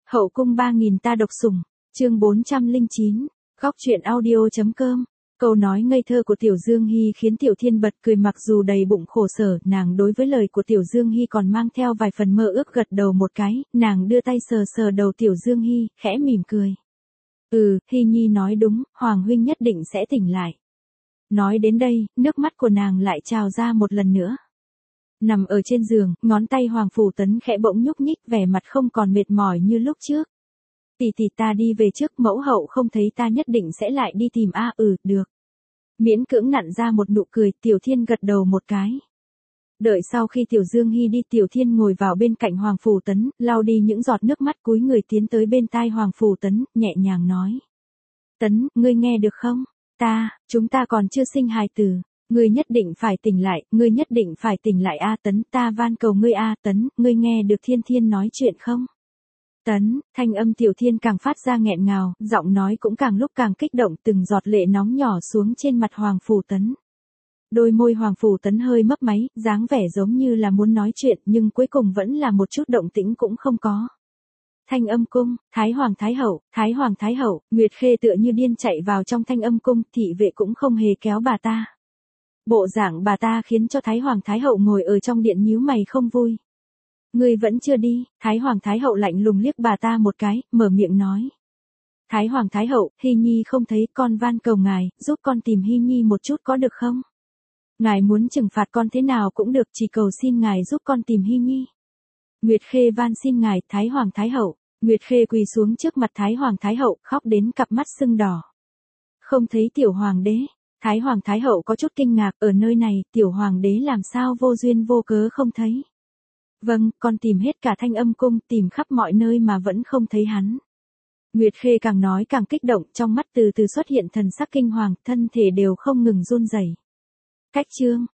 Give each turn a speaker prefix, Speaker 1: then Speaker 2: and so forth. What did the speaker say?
Speaker 1: Hậu cung 3000 ta độc sủng, chương 409, góc truyện audio.com. Câu nói ngây thơ của Tiểu Dương Hy khiến Tiểu Thiên bật cười, mặc dù đầy bụng khổ sở, nàng đối với lời của Tiểu Dương Hy còn mang theo vài phần mơ ước, gật đầu một cái, nàng đưa tay sờ sờ đầu Tiểu Dương Hy, khẽ mỉm cười. Hy Nhi nói đúng, Hoàng huynh nhất định sẽ tỉnh lại. Nói đến đây, nước mắt của nàng lại trào ra một lần nữa. Nằm ở trên giường, ngón tay Hoàng Phủ Tấn khẽ bỗng nhúc nhích, vẻ mặt không còn mệt mỏi như lúc trước. Tỷ ta đi về trước, mẫu hậu không thấy ta nhất định sẽ lại đi tìm được. Miễn cưỡng nặn ra một nụ cười, Tiểu Thiên gật đầu một cái. Đợi sau khi Tiểu Dương Hy đi, Tiểu Thiên ngồi vào bên cạnh Hoàng Phủ Tấn, lau đi những giọt nước mắt, cúi người tiến tới bên tai Hoàng Phủ Tấn, nhẹ nhàng nói. Tấn, ngươi nghe được không? Chúng ta còn chưa sinh hài tử. Ngươi nhất định phải tỉnh lại, ngươi nhất định phải tỉnh lại Tấn, ta van cầu ngươi Tấn, ngươi nghe được Thiên Thiên nói chuyện không? Tấn, thanh âm Tiểu Thiên càng phát ra nghẹn ngào, giọng nói cũng càng lúc càng kích động, từng giọt lệ nóng nhỏ xuống trên mặt Hoàng Phủ Tấn. Đôi môi Hoàng Phủ Tấn hơi mấp máy, dáng vẻ giống như là muốn nói chuyện, nhưng cuối cùng vẫn là một chút động tĩnh cũng không có. Thanh âm cung, Thái Hoàng Thái Hậu, Nguyệt Khê tựa như điên chạy vào trong thanh âm cung, thị vệ cũng không hề kéo bà ta. Bộ dạng bà ta khiến cho Thái Hoàng Thái Hậu ngồi ở trong điện nhíu mày không vui. Ngươi vẫn chưa đi, Thái Hoàng Thái Hậu lạnh lùng liếc bà ta một cái, mở miệng nói. Thái Hoàng Thái Hậu, Hy Nhi không thấy, con van cầu ngài, giúp con tìm Hy Nhi một chút có được không? Ngài muốn trừng phạt con thế nào cũng được, chỉ cầu xin ngài giúp con tìm Hy Nhi. Nguyệt Khê van xin ngài, Thái Hoàng Thái Hậu. Nguyệt Khê quỳ xuống trước mặt Thái Hoàng Thái Hậu, khóc đến cặp mắt sưng đỏ. Không thấy Tiểu Hoàng đế. Thái Hoàng Thái Hậu có chút kinh ngạc, ở nơi này, Tiểu Hoàng đế làm sao vô duyên vô cớ không thấy. Vâng, con tìm hết cả thanh âm cung, tìm khắp mọi nơi mà vẫn không thấy hắn. Nguyệt Khê càng nói càng kích động, trong mắt từ từ xuất hiện thần sắc kinh hoàng, thân thể đều không ngừng run rẩy. Cách chương,